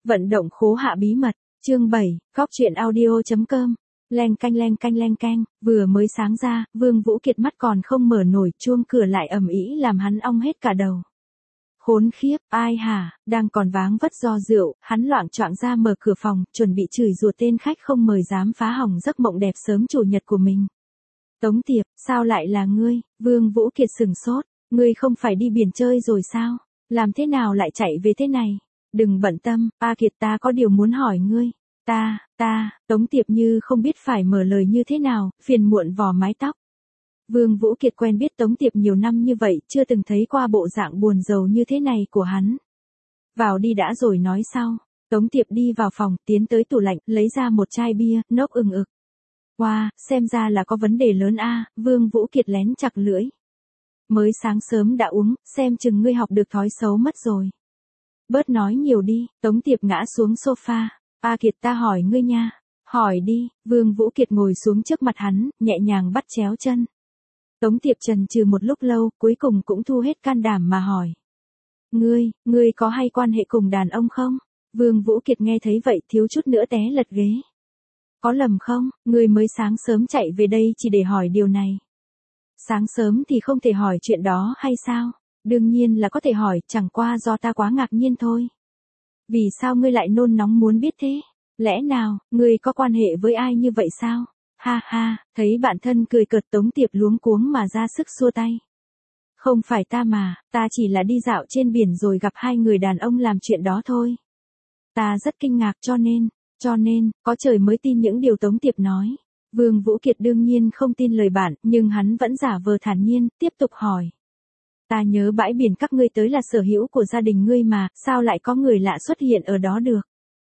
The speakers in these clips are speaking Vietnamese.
Vận động khố hạ bí mật, chương 7, góc truyện audio.com. Leng canh, vừa mới sáng ra, Vương Vũ Kiệt mắt còn không mở nổi, chuông cửa lại ầm ĩ làm hắn ong hết cả đầu. Khốn khiếp, ai hả, đang còn váng vất do rượu, hắn loạng choạng ra mở cửa phòng, chuẩn bị chửi rủa tên khách không mời dám phá hỏng giấc mộng đẹp sớm chủ nhật của mình. Tống Tiệp, sao lại là ngươi? Vương Vũ Kiệt sừng sốt, ngươi không phải đi biển chơi rồi sao? Làm thế nào lại chạy về thế này? Đừng bận tâm, A Kiệt ta có điều muốn hỏi ngươi. Tống Tiệp như không biết phải mở lời như thế nào, phiền muộn vò mái tóc. Vương Vũ Kiệt quen biết Tống Tiệp nhiều năm như vậy, chưa từng thấy qua bộ dạng buồn rầu như thế này của hắn. Vào đi đã rồi nói sau. Tống Tiệp đi vào phòng, tiến tới tủ lạnh, lấy ra một chai bia, nốc ừng ực. Wow, xem ra là có vấn đề lớn a. Vương Vũ Kiệt lén chặt lưỡi. Mới sáng sớm đã uống, xem chừng ngươi học được thói xấu mất rồi. Bớt nói nhiều đi, Tống Tiệp ngã xuống sofa. A Kiệt ta hỏi ngươi nha. Hỏi đi, Vương Vũ Kiệt ngồi xuống trước mặt hắn, nhẹ nhàng bắt chéo chân. Tống Tiệp chần chừ một lúc lâu, cuối cùng cũng thu hết can đảm mà hỏi. Ngươi có hay quan hệ cùng đàn ông không? Vương Vũ Kiệt nghe thấy vậy thiếu chút nữa té lật ghế. Có lầm không, ngươi mới sáng sớm chạy về đây chỉ để hỏi điều này. Sáng sớm thì không thể hỏi chuyện đó hay sao? Đương nhiên là có thể hỏi, chẳng qua do ta quá ngạc nhiên thôi. Vì sao ngươi lại nôn nóng muốn biết thế? Lẽ nào, ngươi có quan hệ với ai như vậy sao? Ha ha, thấy bạn thân cười cợt Tống Tiệp luống cuống mà ra sức xua tay. Không phải ta mà, ta chỉ là đi dạo trên biển rồi gặp hai người đàn ông làm chuyện đó thôi. Ta rất kinh ngạc cho nên, có trời mới tin những điều Tống Tiệp nói. Vương Vũ Kiệt đương nhiên không tin lời bạn, nhưng hắn vẫn giả vờ thản nhiên, tiếp tục hỏi. Ta nhớ bãi biển các ngươi tới là sở hữu của gia đình ngươi mà, sao lại có người lạ xuất hiện ở đó được?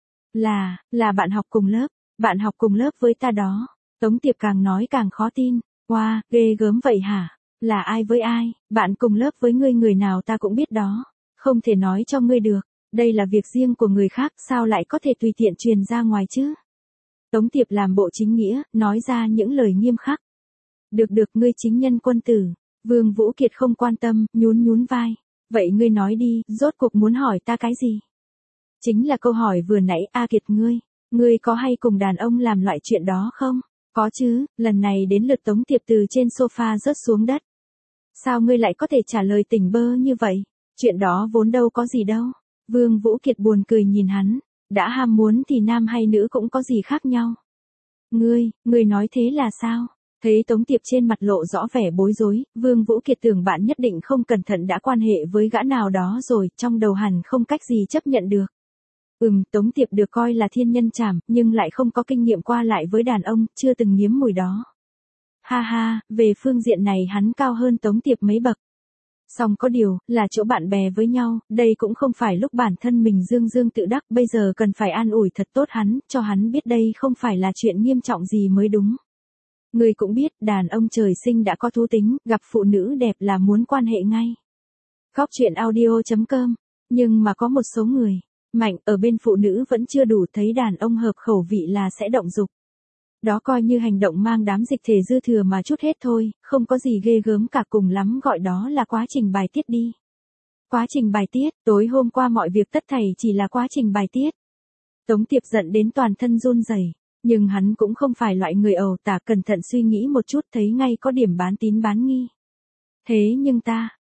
Là bạn học cùng lớp với ta đó. Tống Tiệp càng nói càng khó tin. Wow, ghê gớm vậy hả? Là ai với ai? Bạn cùng lớp với ngươi người nào ta cũng biết đó. Không thể nói cho ngươi được. Đây là việc riêng của người khác, sao lại có thể tùy tiện truyền ra ngoài chứ? Tống Tiệp làm bộ chính nghĩa, nói ra những lời nghiêm khắc. Được, ngươi chính nhân quân tử. Vương Vũ Kiệt không quan tâm, nhún vai. Vậy ngươi nói đi, rốt cuộc muốn hỏi ta cái gì? Chính là câu hỏi vừa nãy. A Kiệt ngươi có hay cùng đàn ông làm loại chuyện đó không? Có chứ, lần này đến lượt Tống Tiệp từ trên sofa rớt xuống đất. Sao ngươi lại có thể trả lời tỉnh bơ như vậy? Chuyện đó vốn đâu có gì đâu. Vương Vũ Kiệt buồn cười nhìn hắn. Đã ham muốn thì nam hay nữ cũng có gì khác nhau. Ngươi nói thế là sao? Thấy Tống Tiệp trên mặt lộ rõ vẻ bối rối, Vương Vũ Kiệt tưởng bạn nhất định không cẩn thận đã quan hệ với gã nào đó rồi, trong đầu hẳn không cách gì chấp nhận được. Tống Tiệp được coi là thiên nhân trảm, nhưng lại không có kinh nghiệm qua lại với đàn ông, chưa từng nếm mùi đó. Ha ha, về phương diện này hắn cao hơn Tống Tiệp mấy bậc. Song có điều, là chỗ bạn bè với nhau, đây cũng không phải lúc bản thân mình dương tự đắc, bây giờ cần phải an ủi thật tốt hắn, cho hắn biết đây không phải là chuyện nghiêm trọng gì mới đúng. Ngươi cũng biết, đàn ông trời sinh đã có thú tính, gặp phụ nữ đẹp là muốn quan hệ ngay. Góc truyện audio.com. Nhưng mà có một số người mạnh ở bên phụ nữ vẫn chưa đủ, thấy đàn ông hợp khẩu vị là sẽ động dục. Đó coi như hành động mang đám dịch thể dư thừa mà chút hết thôi, không có gì ghê gớm cả, cùng lắm gọi đó là quá trình bài tiết đi. Quá trình bài tiết, tối hôm qua mọi việc tất thảy chỉ là quá trình bài tiết. Tống Tiệp giận đến toàn thân run rẩy, nhưng hắn cũng không phải loại người ẩu tả, cẩn thận suy nghĩ một chút thấy ngay có điểm bán tín bán nghi. Thế nhưng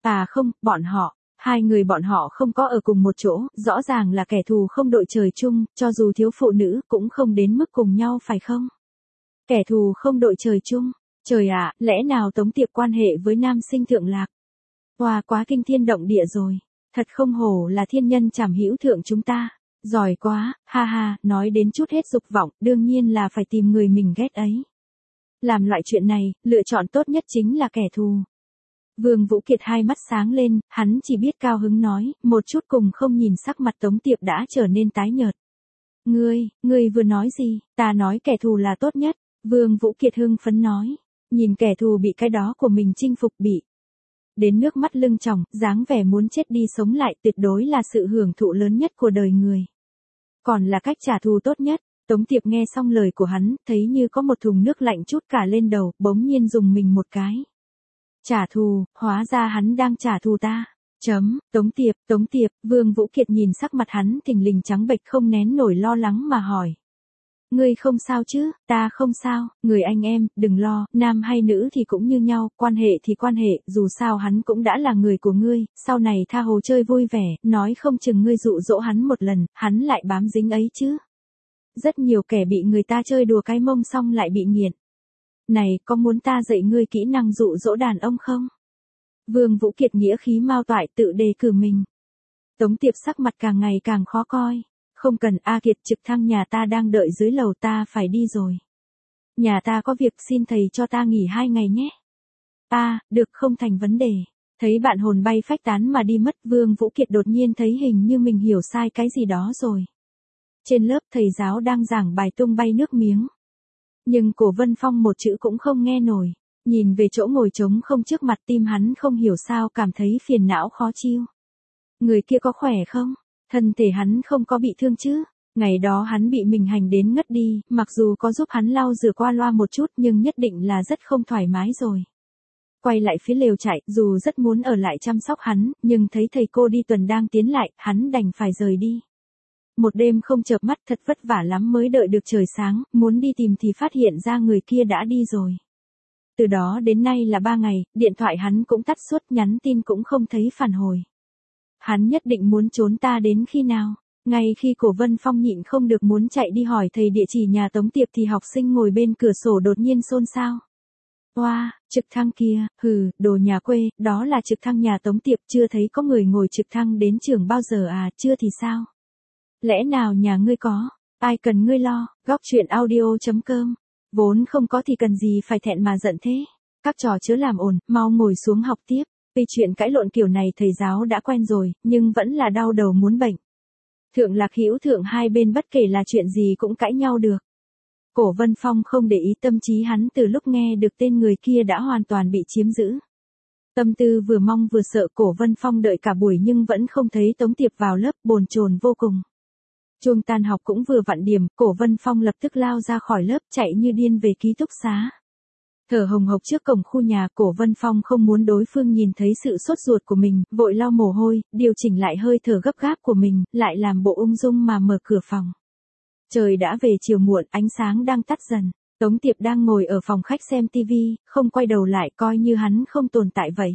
hai người bọn họ không có ở cùng một chỗ, rõ ràng là kẻ thù không đội trời chung, cho dù thiếu phụ nữ cũng không đến mức cùng nhau phải không? Kẻ thù không đội trời chung, trời ạ, lẽ nào Tống Tiệp quan hệ với nam sinh thượng lạc? Wow, quá kinh thiên động địa rồi, thật không hổ là thiên nhân trảm hữu thượng chúng ta, giỏi quá, ha ha, nói đến chút hết dục vọng, đương nhiên là phải tìm người mình ghét ấy. Làm loại chuyện này, lựa chọn tốt nhất chính là kẻ thù. Vương Vũ Kiệt hai mắt sáng lên, hắn chỉ biết cao hứng nói, một chút cùng không nhìn sắc mặt Tống Tiệp đã trở nên tái nhợt. Ngươi vừa nói gì? Ta nói kẻ thù là tốt nhất. Vương Vũ Kiệt hưng phấn nói, nhìn kẻ thù bị cái đó của mình chinh phục bị đến nước mắt lưng tròng, dáng vẻ muốn chết đi sống lại, tuyệt đối là sự hưởng thụ lớn nhất của đời người. Còn là cách trả thù tốt nhất. Tống Tiệp nghe xong lời của hắn, thấy như có một thùng nước lạnh trút cả lên đầu, bỗng nhiên dùng mình một cái. Trả thù, hóa ra hắn đang trả thù ta. Tống Tiệp, Vương Vũ Kiệt nhìn sắc mặt hắn thình lình trắng bệch không nén nổi lo lắng mà hỏi. Ngươi không sao chứ, ta không sao, người anh em, đừng lo, nam hay nữ thì cũng như nhau, quan hệ thì quan hệ, dù sao hắn cũng đã là người của ngươi, sau này tha hồ chơi vui vẻ, nói không chừng ngươi dụ dỗ hắn một lần, hắn lại bám dính ấy chứ. Rất nhiều kẻ bị người ta chơi đùa cái mông xong lại bị nghiện. Này, có muốn ta dạy ngươi kỹ năng dụ dỗ đàn ông không? Vương Vũ Kiệt nghĩa khí mao toại tự đề cử mình. Tống Tiệp sắc mặt càng ngày càng khó coi. Không cần, A Kiệt, trực thăng nhà ta đang đợi dưới lầu, ta phải đi rồi. Nhà ta có việc, xin thầy cho ta nghỉ 2 ngày nhé. Được, không thành vấn đề. Thấy bạn hồn bay phách tán mà đi mất, Vương Vũ Kiệt đột nhiên thấy hình như mình hiểu sai cái gì đó rồi. Trên lớp thầy giáo đang giảng bài tung bay nước miếng. Nhưng Cổ Vân Phong một chữ cũng không nghe nổi. Nhìn về chỗ ngồi trống không trước mặt, tim hắn không hiểu sao cảm thấy phiền não khó chịu. Người kia có khỏe không? Thân thể hắn không có bị thương chứ? Ngày đó hắn bị mình hành đến ngất đi, mặc dù có giúp hắn lau rửa qua loa một chút nhưng nhất định là rất không thoải mái rồi. Quay lại phía lều trại, dù rất muốn ở lại chăm sóc hắn, nhưng thấy thầy cô đi tuần đang tiến lại, hắn đành phải rời đi. Một đêm không chợp mắt, thật vất vả lắm mới đợi được trời sáng, muốn đi tìm thì phát hiện ra người kia đã đi rồi. Từ đó đến nay là 3 ngày, điện thoại hắn cũng tắt suốt, nhắn tin cũng không thấy phản hồi. Hắn nhất định muốn trốn ta đến khi nào? Ngay khi Cổ Vân Phong nhịn không được muốn chạy đi hỏi thầy địa chỉ nhà Tống Tiệp thì học sinh ngồi bên cửa sổ đột nhiên xôn xao. Oa, trực thăng kia, đồ nhà quê, đó là trực thăng nhà Tống Tiệp, chưa thấy có người ngồi trực thăng đến trường bao giờ à, chưa thì sao? Lẽ nào nhà ngươi có, ai cần ngươi lo, góc chuyện audio.com. Vốn không có thì cần gì phải thẹn mà giận thế. Các trò chớ làm ồn, mau ngồi xuống học tiếp. Vì chuyện cãi lộn kiểu này thầy giáo đã quen rồi, nhưng vẫn là đau đầu muốn bệnh. Thượng Lạc Hữu Thượng hai bên bất kể là chuyện gì cũng cãi nhau được. Cổ Vân Phong không để ý tâm trí hắn, từ lúc nghe được tên người kia đã hoàn toàn bị chiếm giữ. Tâm tư vừa mong vừa sợ, Cổ Vân Phong đợi cả buổi nhưng vẫn không thấy Tống Tiệp vào lớp, bồn chồn vô cùng. Chuông tan học cũng vừa vặn điểm, Cổ Vân Phong lập tức lao ra khỏi lớp, chạy như điên về ký túc xá. Thở hồng hộc trước cổng khu nhà, Cổ Vân Phong không muốn đối phương nhìn thấy sự sốt ruột của mình, vội lau mồ hôi, điều chỉnh lại hơi thở gấp gáp của mình, lại làm bộ ung dung mà mở cửa phòng. Trời đã về chiều muộn, ánh sáng đang tắt dần. Tống Tiệp đang ngồi ở phòng khách xem tivi, không quay đầu lại, coi như hắn không tồn tại vậy.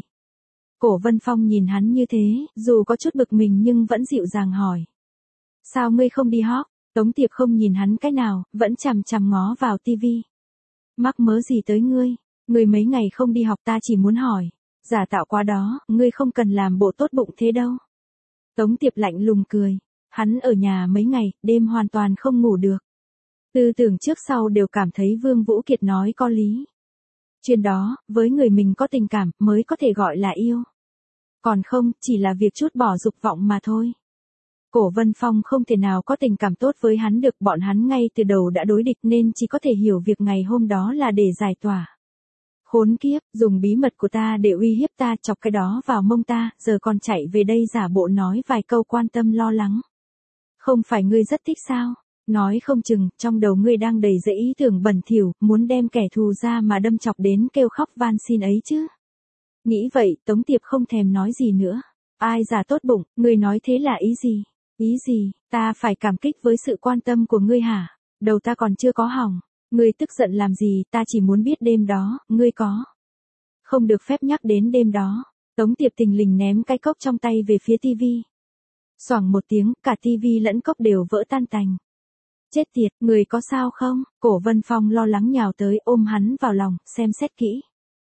Cổ Vân Phong nhìn hắn như thế, dù có chút bực mình nhưng vẫn dịu dàng hỏi. Sao ngươi không đi học? Tống Tiệp không nhìn hắn cái nào, vẫn chằm chằm ngó vào tivi. Mắc mớ gì tới ngươi? Ngươi mấy ngày không đi học, ta chỉ muốn hỏi. Giả tạo quá đó, ngươi không cần làm bộ tốt bụng thế đâu. Tống Tiệp lạnh lùng cười. Hắn ở nhà mấy ngày, đêm hoàn toàn không ngủ được. Tư tưởng trước sau đều cảm thấy Vương Vũ Kiệt nói có lý. Chuyện đó, với người mình có tình cảm, mới có thể gọi là yêu. Còn không, chỉ là việc trút bỏ dục vọng mà thôi. Cổ Vân Phong không thể nào có tình cảm tốt với hắn được, bọn hắn ngay từ đầu đã đối địch nên chỉ có thể hiểu việc ngày hôm đó là để giải tỏa. Khốn kiếp, dùng bí mật của ta để uy hiếp ta, chọc cái đó vào mông ta, giờ còn chạy về đây giả bộ nói vài câu quan tâm lo lắng. Không phải ngươi rất thích sao? Nói không chừng, trong đầu ngươi đang đầy dẫy ý tưởng bẩn thỉu, muốn đem kẻ thù ra mà đâm chọc đến kêu khóc van xin ấy chứ. Nghĩ vậy, Tống Tiệp không thèm nói gì nữa. Ai giả tốt bụng, ngươi nói thế là ý gì? Ý gì, ta phải cảm kích với sự quan tâm của ngươi hả? Đầu ta còn chưa có hỏng. Ngươi tức giận làm gì, ta chỉ muốn biết đêm đó, ngươi có. Không được phép nhắc đến đêm đó. Tống Tiệp thình lình ném cái cốc trong tay về phía tivi. Xoảng một tiếng, cả tivi lẫn cốc đều vỡ tan tành. Chết tiệt, người có sao không? Cổ Vân Phong lo lắng nhào tới, ôm hắn vào lòng, xem xét kỹ.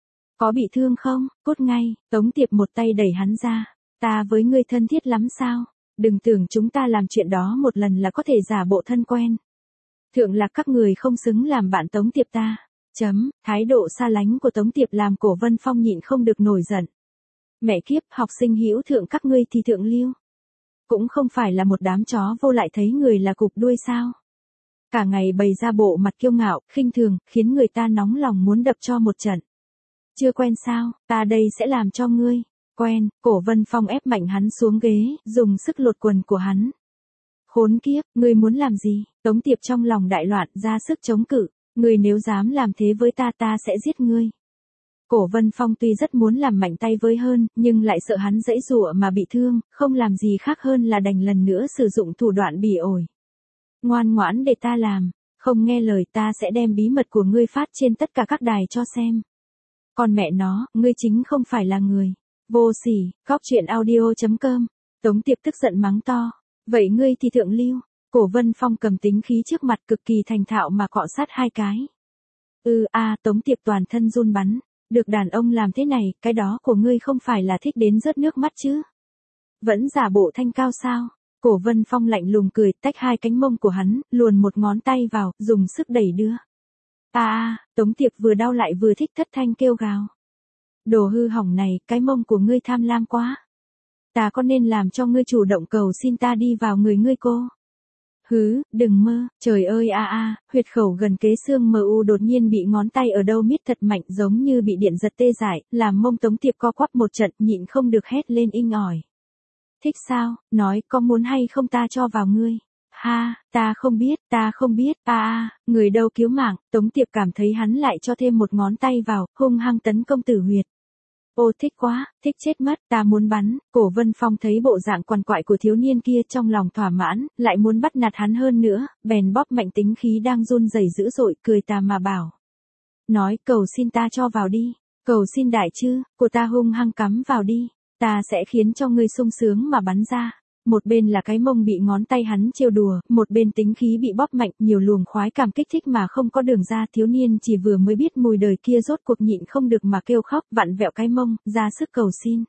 Có bị thương không? Cút ngay. Tống Tiệp một tay đẩy hắn ra. Ta với ngươi thân thiết lắm sao? Đừng tưởng chúng ta làm chuyện đó một lần là có thể giả bộ thân quen. Thượng Lạc các người không xứng làm bạn Tống Tiệp ta. Thái độ xa lánh của Tống Tiệp làm Cổ Vân Phong nhịn không được nổi giận. Mẹ kiếp, học sinh hữu thượng các ngươi thì thượng lưu. Cũng không phải là một đám chó vô lại thấy người là cục đuôi sao. Cả ngày bày ra bộ mặt kiêu ngạo, khinh thường, khiến người ta nóng lòng muốn đập cho một trận. Chưa quen sao, ta đây sẽ làm cho ngươi. Quen, Cổ Vân Phong ép mạnh hắn xuống ghế, dùng sức lột quần của hắn. Khốn kiếp, ngươi muốn làm gì? Tống Tiệp trong lòng đại loạn, ra sức chống cự. Ngươi nếu dám làm thế với ta, ta sẽ giết ngươi. Cổ Vân Phong tuy rất muốn làm mạnh tay với hơn, nhưng lại sợ hắn giãy giụa mà bị thương, không làm gì khác hơn là đành lần nữa sử dụng thủ đoạn bỉ ổi. Ngoan ngoãn để ta làm, không nghe lời ta sẽ đem bí mật của ngươi phát trên tất cả các đài cho xem. Còn mẹ nó, ngươi chính không phải là người. Vô sỉ, cóc truyện audio.com. Tống Tiệp tức giận mắng to. Vậy ngươi thì thượng lưu. Cổ Vân Phong cầm tính khí trước mặt cực kỳ thành thạo mà cọ sát hai cái. Tống Tiệp toàn thân run bắn. Được đàn ông làm thế này, cái đó của ngươi không phải là thích đến rớt nước mắt chứ. Vẫn giả bộ thanh cao sao. Cổ Vân Phong lạnh lùng cười, tách hai cánh mông của hắn, luồn một ngón tay vào, dùng sức đẩy đưa. Tống Tiệp vừa đau lại vừa thích thất thanh kêu gào. Đồ hư hỏng này, cái mông của ngươi tham lam quá. Ta có nên làm cho ngươi chủ động cầu xin ta đi vào người ngươi cô? Hứ, đừng mơ, trời ơi huyệt khẩu gần kế xương MU đột nhiên bị ngón tay ở đâu miết thật mạnh giống như bị điện giật tê dại, làm mông Tống Tiệp co quắp một trận nhịn không được hét lên inh ỏi. Thích sao, nói có muốn hay không ta cho vào ngươi. Ta không biết, người đâu cứu mạng, Tống Tiệp cảm thấy hắn lại cho thêm một ngón tay vào, hung hăng tấn công tử huyệt. Ô thích quá, thích chết mất, ta muốn bắn. Cổ Vân Phong thấy bộ dạng quằn quại của thiếu niên kia trong lòng thỏa mãn, lại muốn bắt nạt hắn hơn nữa, bèn bóp mạnh tính khí đang run rẩy dữ dội, cười tà mà bảo. Nói cầu xin ta cho vào đi, cầu xin đại chứ, của ta hung hăng cắm vào đi, ta sẽ khiến cho ngươi sung sướng mà bắn ra. Một bên là cái mông bị ngón tay hắn trêu đùa, một bên tính khí bị bóp mạnh, nhiều luồng khoái cảm kích thích mà không có đường ra. Thiếu niên chỉ vừa mới biết mùi đời kia rốt cuộc nhịn không được mà kêu khóc, vặn vẹo cái mông, ra sức cầu xin.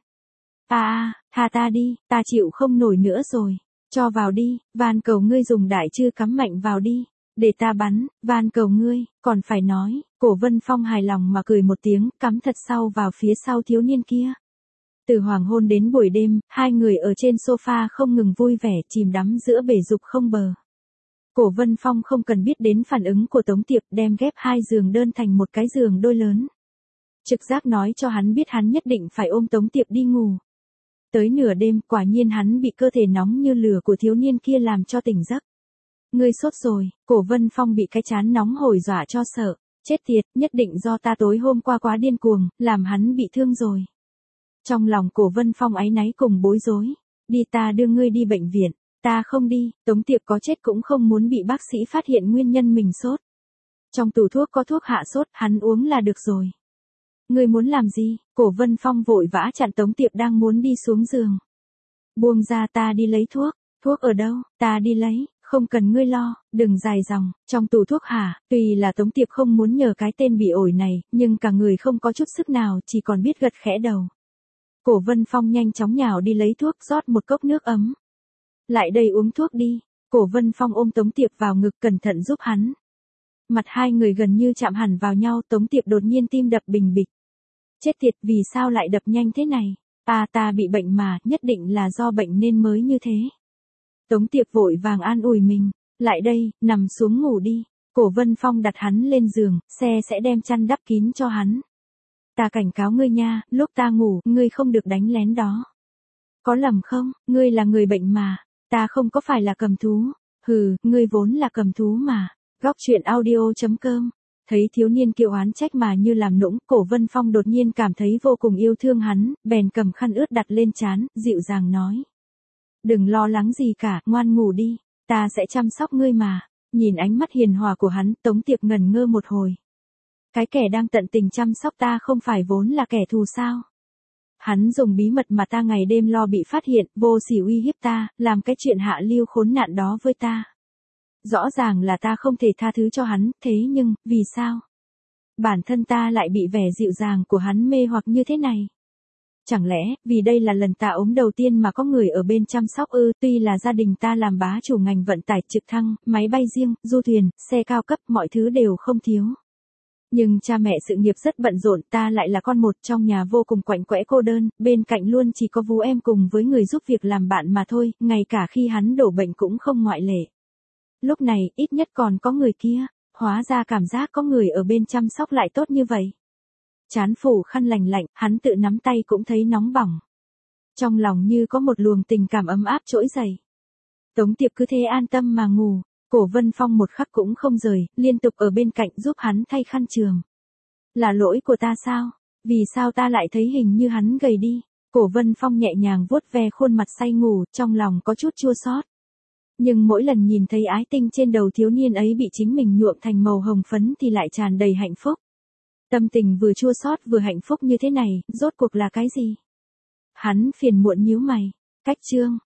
Tha ta đi, ta chịu không nổi nữa rồi. Cho vào đi, van cầu ngươi dùng đại chư cắm mạnh vào đi. Để ta bắn, van cầu ngươi, còn phải nói. Cổ Vân Phong hài lòng mà cười một tiếng, cắm thật sâu vào phía sau thiếu niên kia. Từ hoàng hôn đến buổi đêm, hai người ở trên sofa không ngừng vui vẻ chìm đắm giữa bể dục không bờ. Cổ Vân Phong không cần biết đến phản ứng của Tống Tiệp đem ghép hai giường đơn thành một cái giường đôi lớn. Trực giác nói cho hắn biết hắn nhất định phải ôm Tống Tiệp đi ngủ. Tới nửa đêm quả nhiên hắn bị cơ thể nóng như lửa của thiếu niên kia làm cho tỉnh giấc. Ngươi sốt rồi, Cổ Vân Phong bị cái trán nóng hổi dọa cho sợ. Chết tiệt, nhất định do ta tối hôm qua quá điên cuồng, làm hắn bị thương rồi. Trong lòng Cổ Vân Phong áy náy cùng bối rối. Đi ta đưa ngươi đi bệnh viện. Ta không đi, Tống Tiệp có chết cũng không muốn bị bác sĩ phát hiện nguyên nhân mình sốt. Trong tủ thuốc có thuốc hạ sốt, hắn uống là được rồi. Ngươi muốn làm gì? Cổ Vân Phong vội vã chặn Tống Tiệp đang muốn đi xuống giường. Buông ra ta đi lấy thuốc. Thuốc ở đâu? Ta đi lấy, không cần ngươi lo, đừng dài dòng. Trong tủ thuốc hả? Tuy là Tống Tiệp không muốn nhờ cái tên bị ổi này, nhưng cả người không có chút sức nào, chỉ còn biết gật khẽ đầu. Cổ Vân Phong nhanh chóng nhào đi lấy thuốc, rót một cốc nước ấm. Lại đây uống thuốc đi. Cổ Vân Phong ôm Tống Tiệp vào ngực cẩn thận giúp hắn. Mặt hai người gần như chạm hẳn vào nhau, Tống Tiệp đột nhiên tim đập bình bịch. Chết tiệt, vì sao lại đập nhanh thế này? Ta bị bệnh mà, nhất định là do bệnh nên mới như thế. Tống Tiệp vội vàng an ủi mình. Lại đây, nằm xuống ngủ đi. Cổ Vân Phong đặt hắn lên giường, sẽ đem chăn đắp kín cho hắn. Ta cảnh cáo ngươi nha, lúc ta ngủ, ngươi không được đánh lén đó. Có lầm không, ngươi là người bệnh mà, ta không có phải là cầm thú. Hừ, ngươi vốn là cầm thú mà. Góc truyện audio.com. Thấy thiếu niên kiêu oán trách mà như làm nũng, Cổ Vân Phong đột nhiên cảm thấy vô cùng yêu thương hắn, bèn cầm khăn ướt đặt lên trán, dịu dàng nói. Đừng lo lắng gì cả, ngoan ngủ đi, ta sẽ chăm sóc ngươi mà. Nhìn ánh mắt hiền hòa của hắn, Tống Tiệp ngẩn ngơ một hồi. Cái kẻ đang tận tình chăm sóc ta không phải vốn là kẻ thù sao? Hắn dùng bí mật mà ta ngày đêm lo bị phát hiện, vô sỉ uy hiếp ta, làm cái chuyện hạ lưu khốn nạn đó với ta. Rõ ràng là ta không thể tha thứ cho hắn, thế nhưng, vì sao? Bản thân ta lại bị vẻ dịu dàng của hắn mê hoặc như thế này. Chẳng lẽ, vì đây là lần ta ốm đầu tiên mà có người ở bên chăm sóc ư? Tuy là gia đình ta làm bá chủ ngành vận tải trực thăng, máy bay riêng, du thuyền, xe cao cấp, mọi thứ đều không thiếu. Nhưng cha mẹ sự nghiệp rất bận rộn, ta lại là con một trong nhà vô cùng quạnh quẽ cô đơn, bên cạnh luôn chỉ có Vũ em cùng với người giúp việc làm bạn mà thôi, ngay cả khi hắn đổ bệnh cũng không ngoại lệ. Lúc này, ít nhất còn có người kia, hóa ra cảm giác có người ở bên chăm sóc lại tốt như vậy. Chán phủ khăn lành lạnh, hắn tự nắm tay cũng thấy nóng bỏng. Trong lòng như có một luồng tình cảm ấm áp trỗi dậy. Tống Tiệp cứ thế an tâm mà ngủ. Cổ Vân Phong một khắc cũng không rời, liên tục ở bên cạnh giúp hắn thay khăn trường. Là lỗi của ta sao? Vì sao ta lại thấy hình như hắn gầy đi? Cổ Vân Phong nhẹ nhàng vuốt ve khuôn mặt say ngủ, trong lòng có chút chua xót. Nhưng mỗi lần nhìn thấy ái tinh trên đầu thiếu niên ấy bị chính mình nhuộm thành màu hồng phấn thì lại tràn đầy hạnh phúc. Tâm tình vừa chua xót vừa hạnh phúc như thế này, rốt cuộc là cái gì? Hắn phiền muộn nhíu mày. Cách chương